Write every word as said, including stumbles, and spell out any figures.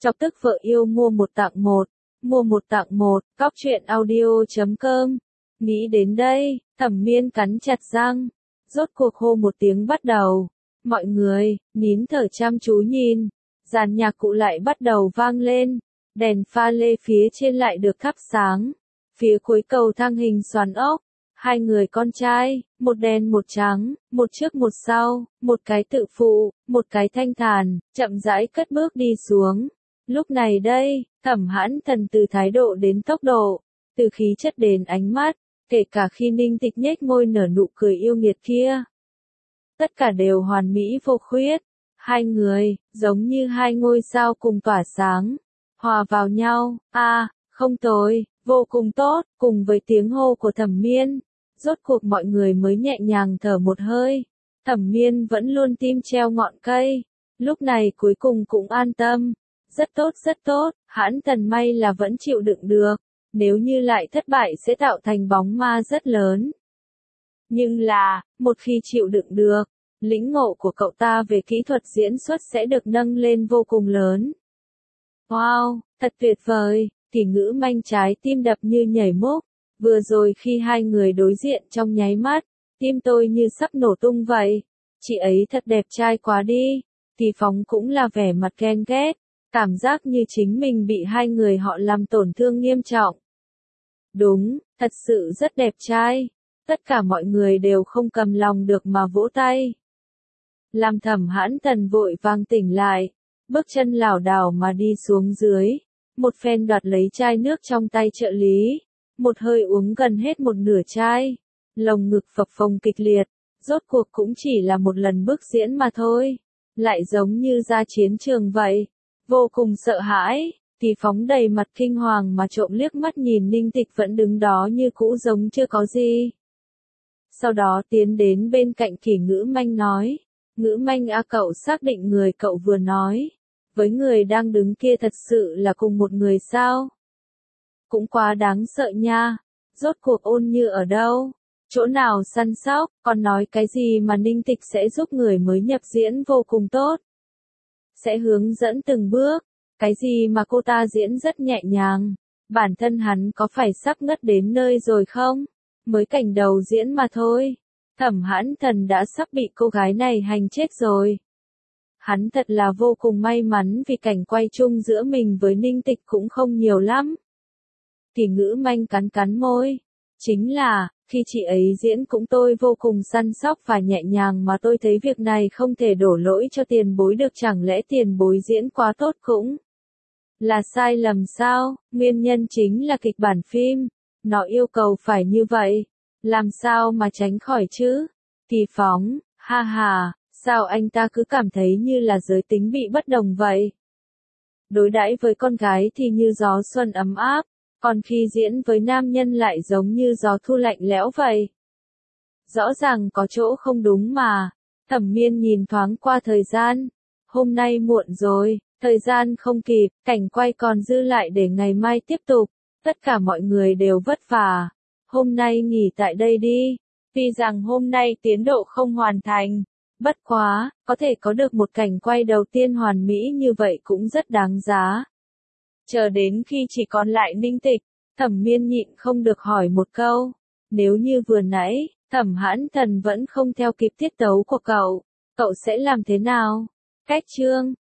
Chọc tức vợ yêu mua một tặng một, mua một tặng một, cóc truyện audio chấm com. Nghĩ đến đây, Thẩm Miên cắn chặt răng, rốt cuộc hô một tiếng bắt đầu. Mọi người, nín thở chăm chú nhìn, dàn nhạc cụ lại bắt đầu vang lên, đèn pha lê phía trên lại được thắp sáng. Phía cuối cầu thang hình xoắn ốc, hai người con trai, một đen một trắng, một trước một sau, một cái tự phụ, một cái thanh thản, chậm rãi cất bước đi xuống. Lúc này đây, Thẩm Hãn Thần từ thái độ đến tốc độ, từ khí chất đến ánh mắt, kể cả khi Ninh Tịch nhếch môi nở nụ cười yêu nghiệt kia. Tất cả đều hoàn mỹ vô khuyết, hai người, giống như hai ngôi sao cùng tỏa sáng, hòa vào nhau, a à, không tồi, vô cùng tốt, cùng với tiếng hô của Thẩm Miên, rốt cuộc mọi người mới nhẹ nhàng thở một hơi. Thẩm Miên vẫn luôn tim treo ngọn cây, lúc này cuối cùng cũng an tâm. Rất tốt rất tốt, Hãn Thần may là vẫn chịu đựng được, nếu như lại thất bại sẽ tạo thành bóng ma rất lớn. Nhưng là, một khi chịu đựng được, lĩnh ngộ của cậu ta về kỹ thuật diễn xuất sẽ được nâng lên vô cùng lớn. Wow, thật tuyệt vời, Kỷ Ngữ Manh trái tim đập như nhảy mốc, vừa rồi khi hai người đối diện trong nháy mắt, tim tôi như sắp nổ tung vậy. Chị ấy thật đẹp trai quá đi, Kỳ Phóng cũng là vẻ mặt ghen ghét. Cảm giác như chính mình bị hai người họ làm tổn thương nghiêm trọng. Đúng, thật sự rất đẹp trai. Tất cả mọi người đều không cầm lòng được mà vỗ tay. Làm Thẩm Hãn Thần vội vàng tỉnh lại, bước chân lảo đảo mà đi xuống dưới, một phen đoạt lấy chai nước trong tay trợ lý, một hơi uống gần hết một nửa chai, lồng ngực phập phồng kịch liệt, rốt cuộc cũng chỉ là một lần bước diễn mà thôi, lại giống như ra chiến trường vậy. Vô cùng sợ hãi, Kỳ Phóng đầy mặt kinh hoàng mà trộm liếc mắt nhìn Ninh Tịch vẫn đứng đó như cũ giống chưa có gì. Sau đó tiến đến bên cạnh Kỷ Ngữ Manh nói, Ngữ Manh a cậu xác định người cậu vừa nói, với người đang đứng kia thật sự là cùng một người sao? Cũng quá đáng sợ nha, rốt cuộc Ôn Như ở đâu? Chỗ nào săn sóc, còn nói cái gì mà Ninh Tịch sẽ giúp người mới nhập diễn vô cùng tốt? Sẽ hướng dẫn từng bước, cái gì mà cô ta diễn rất nhẹ nhàng, bản thân hắn có phải sắp ngất đến nơi rồi không? Mới cảnh đầu diễn mà thôi, Thẩm Hãn Thần đã sắp bị cô gái này hành chết rồi. Hắn thật là vô cùng may mắn vì cảnh quay chung giữa mình với Ninh Tịch cũng không nhiều lắm. Kỷ Ngữ Manh cắn cắn môi, chính là, khi chị ấy diễn cũng tôi vô cùng săn sóc và nhẹ nhàng mà tôi thấy việc này không thể đổ lỗi cho tiền bối được, chẳng lẽ tiền bối diễn quá tốt cũng là sai lầm sao? Nguyên nhân chính là kịch bản phim, nó yêu cầu phải như vậy, làm sao mà tránh khỏi chứ? Kỳ Phóng, ha ha, sao anh ta cứ cảm thấy như là giới tính bị bất đồng vậy? Đối đãi với con gái thì như gió xuân ấm áp, còn khi diễn với nam nhân lại giống như gió thu lạnh lẽo vậy. Rõ ràng có chỗ không đúng mà. Thẩm Miên nhìn thoáng qua thời gian. Hôm nay muộn rồi, thời gian không kịp, cảnh quay còn dư lại để ngày mai tiếp tục. Tất cả mọi người đều vất vả. Hôm nay nghỉ tại đây đi. Tuy rằng hôm nay tiến độ không hoàn thành. Bất quá, có thể có được một cảnh quay đầu tiên hoàn mỹ như vậy cũng rất đáng giá. Chờ đến khi chỉ còn lại Ninh Tịch, Thẩm Miên nhịn không được hỏi một câu. Nếu như vừa nãy, Thẩm Hãn Thần vẫn không theo kịp tiết tấu của cậu, cậu sẽ làm thế nào? Cách chương